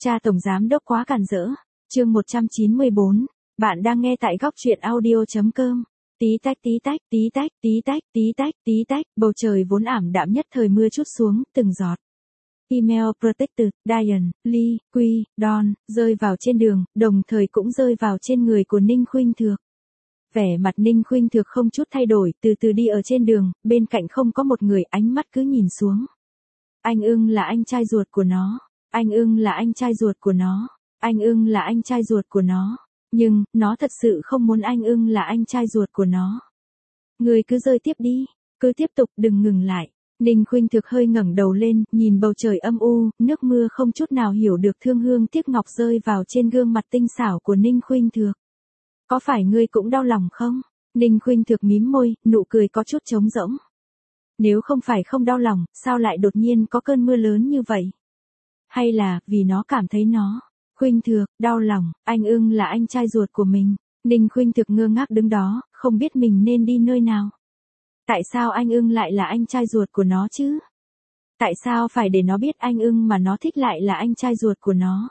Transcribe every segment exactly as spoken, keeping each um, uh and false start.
Cha tổng giám đốc quá càn rỡ. Chương một trăm chín mươi bốn. Bạn đang nghe tại góc truyện audio chấm com. Tí tách tí tách, tí tách, tí tách, tí tách, tí tách, bầu trời vốn ảm đạm nhất thời mưa trút xuống, từng giọt. Email Protected, Diane, Lee, Quy, Don, rơi vào trên đường, đồng thời cũng rơi vào trên người của Ninh Khuynh Thược. Vẻ mặt Ninh Khuynh Thược không chút thay đổi, từ từ đi ở trên đường, bên cạnh không có một người, ánh mắt cứ nhìn xuống. Anh ưng là anh trai ruột của nó. Anh ưng là anh trai ruột của nó. Anh ưng là anh trai ruột của nó. Nhưng, nó thật sự không muốn anh ưng là anh trai ruột của nó. Người cứ rơi tiếp đi. Cứ tiếp tục, đừng ngừng lại. Ninh Khuynh Thược hơi ngẩng đầu lên, nhìn bầu trời âm u, nước mưa không chút nào hiểu được thương hương tiếc ngọc rơi vào trên gương mặt tinh xảo của Ninh Khuynh Thược. Có phải ngươi cũng đau lòng không? Ninh Khuynh Thược mím môi, nụ cười có chút trống rỗng. Nếu không phải không đau lòng, sao lại đột nhiên có cơn mưa lớn như vậy? Hay là, vì nó cảm thấy nó, Khuynh Thược, đau lòng, anh ưng là anh trai ruột của mình. Ninh Khuynh Thược ngơ ngác đứng đó, không biết mình nên đi nơi nào. Tại sao anh ưng lại là anh trai ruột của nó chứ? Tại sao phải để nó biết anh ưng mà nó thích lại là anh trai ruột của nó?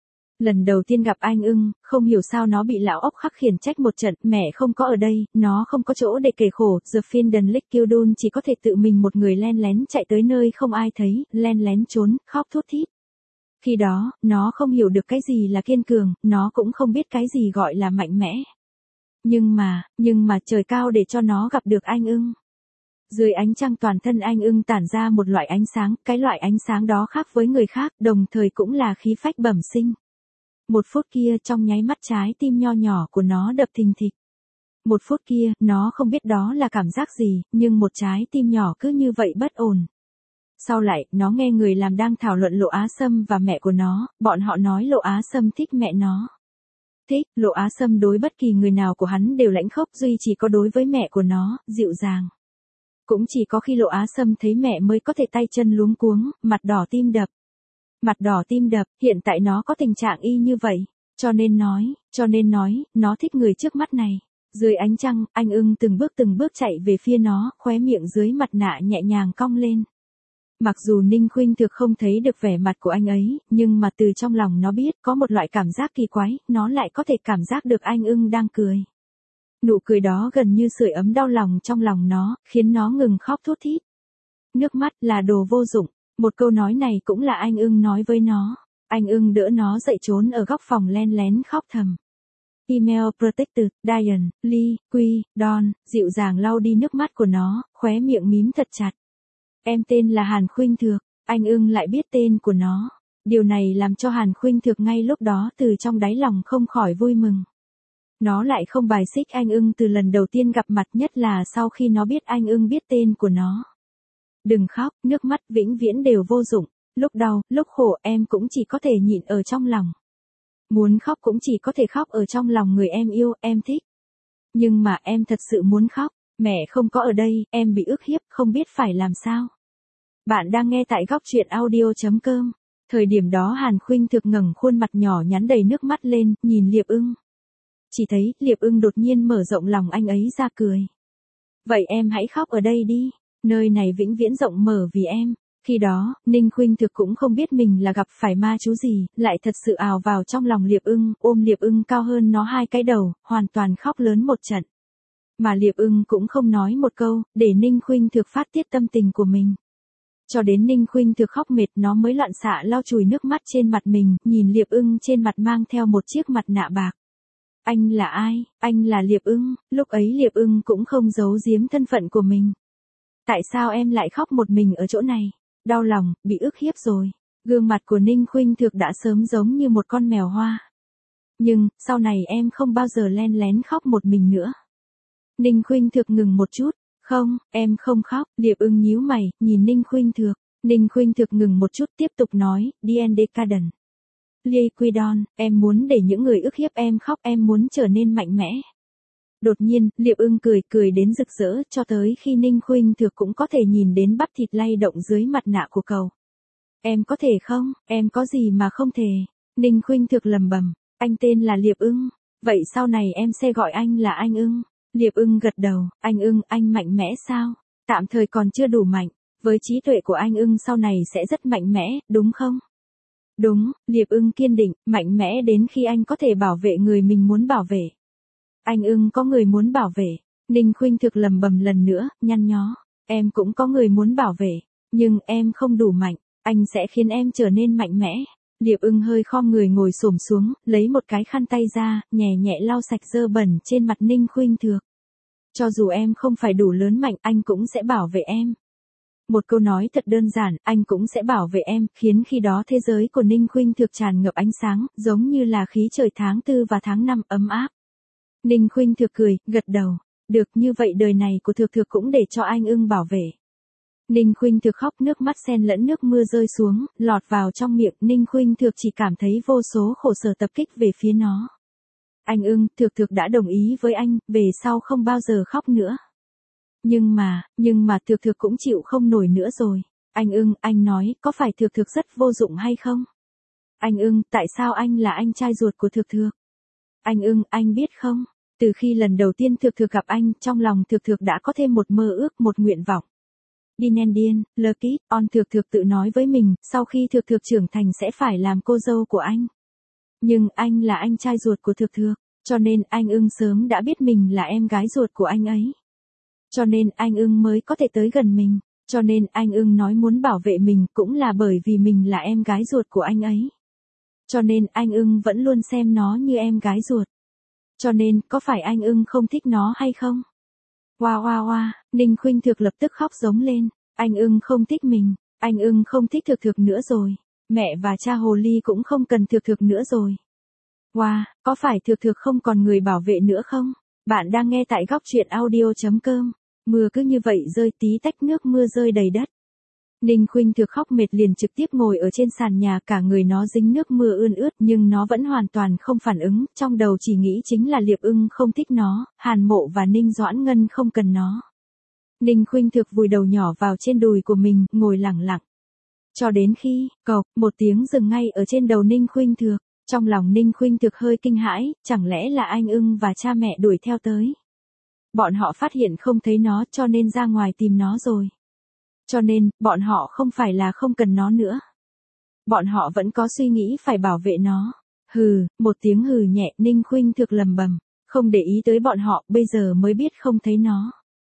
Lần đầu tiên gặp anh ưng, không hiểu sao nó bị lão ốc khắc khiển trách một trận, mẹ không có ở đây, nó không có chỗ để kể khổ, The Finden Lick Kildun chỉ có thể tự mình một người len lén chạy tới nơi không ai thấy, len lén trốn, khóc thút thít. Khi đó, nó không hiểu được cái gì là kiên cường, nó cũng không biết cái gì gọi là mạnh mẽ. Nhưng mà, nhưng mà trời cao để cho nó gặp được anh ưng. Dưới ánh trăng toàn thân anh ưng tản ra một loại ánh sáng, cái loại ánh sáng đó khác với người khác, đồng thời cũng là khí phách bẩm sinh. Một phút kia trong nháy mắt trái tim nho nhỏ của nó đập thình thịch. Một phút kia, nó không biết đó là cảm giác gì, nhưng một trái tim nhỏ cứ như vậy bất ổn. Sau lại, nó nghe người làm đang thảo luận Lộ Á Sâm và mẹ của nó, bọn họ nói Lộ Á Sâm thích mẹ nó. Thích, Lộ Á Sâm đối bất kỳ người nào của hắn đều lãnh khốc, duy chỉ có đối với mẹ của nó, dịu dàng. Cũng chỉ có khi Lộ Á Sâm thấy mẹ mới có thể tay chân luống cuống, mặt đỏ tim đập. Mặt đỏ tim đập, hiện tại nó có tình trạng y như vậy, cho nên nói, cho nên nói, nó thích người trước mắt này. Dưới ánh trăng, anh ưng từng bước từng bước chạy về phía nó, khóe miệng dưới mặt nạ nhẹ nhàng cong lên. Mặc dù Ninh Khuynh Thược không thấy được vẻ mặt của anh ấy, nhưng mà từ trong lòng nó biết có một loại cảm giác kỳ quái, nó lại có thể cảm giác được anh ưng đang cười. Nụ cười đó gần như sưởi ấm đau lòng trong lòng nó, khiến nó ngừng khóc thút thít. Nước mắt là đồ vô dụng. Một câu nói này cũng là anh ưng nói với nó. Anh ưng đỡ nó dậy trốn ở góc phòng len lén khóc thầm. Email Protected, Diane, Lee, Quy, Don, dịu dàng lau đi nước mắt của nó, khóe miệng mím thật chặt. Em tên là Hàn Khuynh Thược, anh ưng lại biết tên của nó. Điều này làm cho Hàn Khuynh Thược ngay lúc đó từ trong đáy lòng không khỏi vui mừng. Nó lại không bài xích anh ưng từ lần đầu tiên gặp mặt, nhất là sau khi nó biết anh ưng biết tên của nó. Đừng khóc, nước mắt vĩnh viễn đều vô dụng. Lúc đau, lúc khổ em cũng chỉ có thể nhịn ở trong lòng. Muốn khóc cũng chỉ có thể khóc ở trong lòng người em yêu, em thích. Nhưng mà em thật sự muốn khóc, mẹ không có ở đây, em bị ức hiếp, không biết phải làm sao. Bạn đang nghe tại góc truyện audio chấm com. Thời điểm đó Hàn Khuynh Thược ngẩng khuôn mặt nhỏ nhắn đầy nước mắt lên, nhìn Liệp Ưng. Chỉ thấy, Liệp Ưng đột nhiên mở rộng lòng anh ấy ra cười. Vậy em hãy khóc ở đây đi. Nơi này vĩnh viễn rộng mở vì em. Khi đó, Ninh Khuynh Thược cũng không biết mình là gặp phải ma chú gì, lại thật sự ào vào trong lòng Liệp Ưng, ôm Liệp Ưng cao hơn nó hai cái đầu, hoàn toàn khóc lớn một trận. Mà Liệp Ưng cũng không nói một câu, để Ninh Khuynh Thược phát tiết tâm tình của mình. Cho đến Ninh Khuynh Thược khóc mệt nó mới loạn xạ lau chùi nước mắt trên mặt mình, nhìn Liệp Ưng trên mặt mang theo một chiếc mặt nạ bạc. Anh là ai? Anh là Liệp Ưng. Lúc ấy Liệp Ưng cũng không giấu giếm thân phận của mình. Tại sao em lại khóc một mình ở chỗ này? Đau lòng, bị ức hiếp rồi. Gương mặt của Ninh Khuynh Thược đã sớm giống như một con mèo hoa. Nhưng, sau này em không bao giờ len lén khóc một mình nữa. Ninh Khuynh Thược ngừng một chút. Không, em không khóc. Liệp Ưng nhíu mày, nhìn Ninh Khuynh Thược. Ninh Khuynh Thược ngừng một chút tiếp tục nói, Diane Decadent. Lee Quy Don, em muốn để những người ức hiếp em khóc, em muốn trở nên mạnh mẽ. Đột nhiên, Liệp Ưng cười cười đến rực rỡ cho tới khi Ninh Khuynh Thược cũng có thể nhìn đến bắp thịt lay động dưới mặt nạ của cậu. Em có thể không, em có gì mà không thể. Ninh Khuynh Thược lầm bầm, anh tên là Liệp Ưng, vậy sau này em sẽ gọi anh là anh Ưng. Liệp Ưng gật đầu, anh Ưng, anh mạnh mẽ sao? Tạm thời còn chưa đủ mạnh, với trí tuệ của anh Ưng sau này sẽ rất mạnh mẽ, đúng không? Đúng, Liệp Ưng kiên định, mạnh mẽ đến khi anh có thể bảo vệ người mình muốn bảo vệ. Anh ưng có người muốn bảo vệ. Ninh Khuynh Thực lầm bầm lần nữa, nhăn nhó. Em cũng có người muốn bảo vệ. Nhưng em không đủ mạnh. Anh sẽ khiến em trở nên mạnh mẽ. Liệp Ưng hơi khom người ngồi xổm xuống, lấy một cái khăn tay ra, nhẹ nhẹ lau sạch dơ bẩn trên mặt Ninh Khuynh Thực. Cho dù em không phải đủ lớn mạnh, anh cũng sẽ bảo vệ em. Một câu nói thật đơn giản, anh cũng sẽ bảo vệ em, khiến khi đó thế giới của Ninh Khuynh Thực tràn ngập ánh sáng, giống như là khí trời tháng tư và tháng năm ấm áp. Ninh Khuynh Thực cười, gật đầu. Được, như vậy đời này của Thực Thực cũng để cho anh ưng bảo vệ. Ninh Khuynh Thực khóc, nước mắt xen lẫn nước mưa rơi xuống, lọt vào trong miệng. Ninh Khuynh Thực chỉ cảm thấy vô số khổ sở tập kích về phía nó. Anh ưng, Thực Thực đã đồng ý với anh, về sau không bao giờ khóc nữa. Nhưng mà, nhưng mà Thực Thực cũng chịu không nổi nữa rồi. Anh ưng, anh nói, có phải Thực Thực rất vô dụng hay không? Anh ưng, tại sao anh là anh trai ruột của Thực Thực? Anh ưng, anh biết không? Từ khi lần đầu tiên Thực Thực gặp anh, trong lòng Thực Thực đã có thêm một mơ ước, một nguyện vọng. Dinendian, Lucky, on Thực Thực tự nói với mình, sau khi Thực Thực trưởng thành sẽ phải làm cô dâu của anh. Nhưng anh là anh trai ruột của Thực Thực, cho nên anh ưng sớm đã biết mình là em gái ruột của anh ấy. Cho nên anh ưng mới có thể tới gần mình, cho nên anh ưng nói muốn bảo vệ mình cũng là bởi vì mình là em gái ruột của anh ấy. Cho nên anh ưng vẫn luôn xem nó như em gái ruột. Cho nên, có phải anh ưng không thích nó hay không? Oa oa oa, Ninh Khuynh Thực lập tức khóc giống lên. Anh ưng không thích mình, anh ưng không thích Thực Thực nữa rồi. Mẹ và cha hồ ly cũng không cần Thực Thực nữa rồi. Oa, có phải Thực Thực không còn người bảo vệ nữa không? Bạn đang nghe tại góc truyện audio chấm com. Mưa cứ như vậy rơi tí tách, nước mưa rơi đầy đất. Ninh Khuynh Thực khóc mệt liền trực tiếp ngồi ở trên sàn nhà, cả người nó dính nước mưa ươn ướt nhưng nó vẫn hoàn toàn không phản ứng, trong đầu chỉ nghĩ chính là Liệp Ưng không thích nó, Hàn Mộ và Ninh Doãn Ngân không cần nó. Ninh Khuynh Thực vùi đầu nhỏ vào trên đùi của mình, ngồi lặng lặng. Cho đến khi, cộc, một tiếng dừng ngay ở trên đầu Ninh Khuynh Thực, trong lòng Ninh Khuynh Thực hơi kinh hãi, chẳng lẽ là anh ưng và cha mẹ đuổi theo tới. Bọn họ phát hiện không thấy nó cho nên ra ngoài tìm nó rồi. Cho nên, bọn họ không phải là không cần nó nữa. Bọn họ vẫn có suy nghĩ phải bảo vệ nó. Hừ, một tiếng hừ nhẹ, Ninh Khuynh Thực lầm bầm, không để ý tới bọn họ, bây giờ mới biết không thấy nó.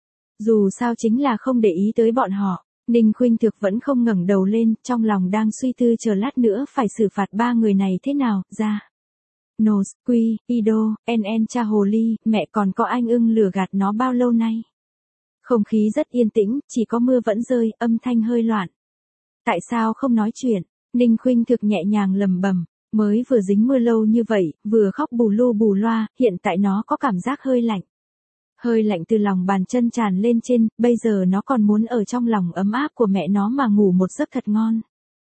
Dù sao chính là không để ý tới bọn họ, Ninh Khuynh Thực vẫn không ngẩng đầu lên, trong lòng đang suy tư chờ lát nữa phải xử phạt ba người này thế nào, ra. Nose, Quy, Ido, En En cha hồ ly, mẹ còn có anh ưng lừa gạt nó bao lâu nay? Không khí rất yên tĩnh, chỉ có mưa vẫn rơi, âm thanh hơi loạn. Tại sao không nói chuyện? Ninh Khuynh Thực nhẹ nhàng lầm bầm, mới vừa dính mưa lâu như vậy, vừa khóc bù lu bù loa, hiện tại nó có cảm giác hơi lạnh. Hơi lạnh từ lòng bàn chân tràn lên trên, bây giờ nó còn muốn ở trong lòng ấm áp của mẹ nó mà ngủ một giấc thật ngon.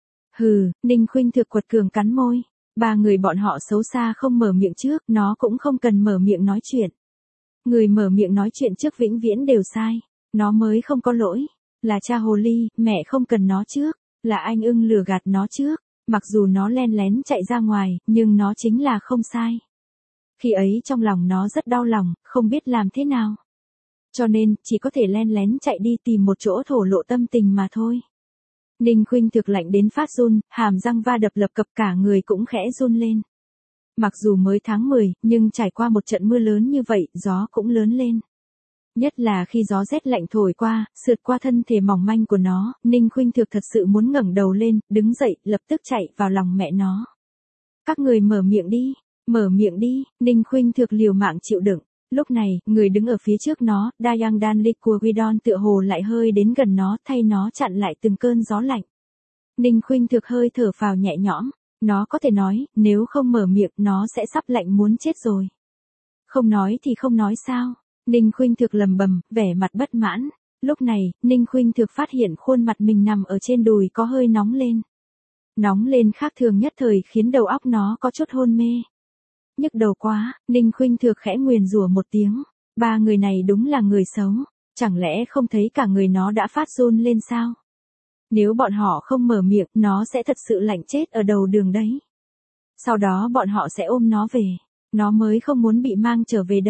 Hừ, Ninh Khuynh Thực quật cường cắn môi. Ba người bọn họ xấu xa không mở miệng trước, nó cũng không cần mở miệng nói chuyện. Người mở miệng nói chuyện trước vĩnh viễn đều sai. Nó mới không có lỗi. Là cha hồ ly, mẹ không cần nó trước. Là anh ưng lừa gạt nó trước. Mặc dù nó len lén chạy ra ngoài, nhưng nó chính là không sai. Khi ấy trong lòng nó rất đau lòng, không biết làm thế nào. Cho nên, chỉ có thể len lén chạy đi tìm một chỗ thổ lộ tâm tình mà thôi. Ninh Khuynh Thực lạnh đến phát run, hàm răng va đập lập cập, cả người cũng khẽ run lên. Mặc dù mới tháng mười, nhưng trải qua một trận mưa lớn như vậy, gió cũng lớn lên. Nhất là khi gió rét lạnh thổi qua, sượt qua thân thể mỏng manh của nó, Ninh Khuynh Thực thật sự muốn ngẩng đầu lên, đứng dậy, lập tức chạy vào lòng mẹ nó. Các người mở miệng đi, mở miệng đi, Ninh Khuynh Thực liều mạng chịu đựng. Lúc này, người đứng ở phía trước nó, Dayang Dan Lik của Widon tựa hồ lại hơi đến gần nó, thay nó chặn lại từng cơn gió lạnh. Ninh Khuynh Thực hơi thở phào nhẹ nhõm, nó có thể nói, nếu không mở miệng, nó sẽ sắp lạnh muốn chết rồi. Không nói thì không nói sao? Ninh Khuynh Thực lầm bầm, vẻ mặt bất mãn. Lúc này, Ninh Khuynh Thực phát hiện khuôn mặt mình nằm ở trên đùi có hơi nóng lên. Nóng lên khác thường nhất thời khiến đầu óc nó có chút hôn mê. Nhức đầu quá, Ninh Khuynh Thực khẽ nguyền rủa một tiếng. Ba người này đúng là người xấu. Chẳng lẽ không thấy cả người nó đã phát run lên sao? Nếu bọn họ không mở miệng, nó sẽ thật sự lạnh chết ở đầu đường đấy. Sau đó bọn họ sẽ ôm nó về. Nó mới không muốn bị mang trở về đâu.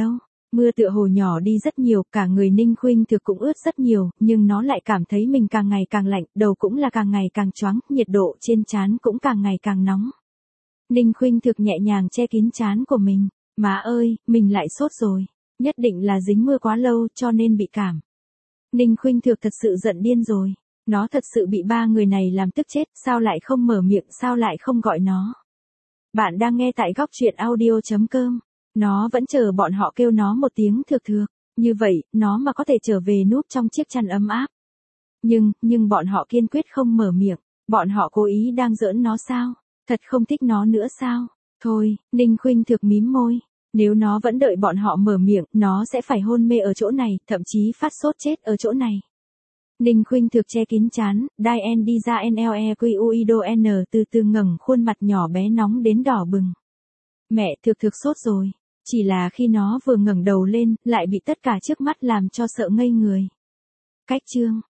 Mưa tựa hồ nhỏ đi rất nhiều, cả người Ninh Khuynh Thực cũng ướt rất nhiều, nhưng nó lại cảm thấy mình càng ngày càng lạnh, đầu cũng là càng ngày càng choáng, nhiệt độ trên trán cũng càng ngày càng nóng. Ninh Khuynh Thực nhẹ nhàng che kín trán của mình. Má ơi, mình lại sốt rồi. Nhất định là dính mưa quá lâu cho nên bị cảm. Ninh Khuynh Thực thật sự giận điên rồi. Nó thật sự bị ba người này làm tức chết, sao lại không mở miệng, sao lại không gọi nó. Bạn đang nghe tại góc truyện audio chấm com. Nó vẫn chờ bọn họ kêu nó một tiếng thược thược. Như vậy, nó mà có thể trở về núp trong chiếc chăn ấm áp. Nhưng, nhưng bọn họ kiên quyết không mở miệng. Bọn họ cố ý đang giỡn nó sao? Thật không thích nó nữa sao? Thôi, Ninh Khuynh Thực mím môi. Nếu nó vẫn đợi bọn họ mở miệng, nó sẽ phải hôn mê ở chỗ này, thậm chí phát sốt chết ở chỗ này. Ninh Khuynh Thực che kín trán, Dien đi ra Nlequido N từ từ ngẩng khuôn mặt nhỏ bé nóng đến đỏ bừng. Mẹ thực thực sốt rồi. Chỉ là khi nó vừa ngẩng đầu lên, lại bị tất cả trước mắt làm cho sợ ngây người. Cách chương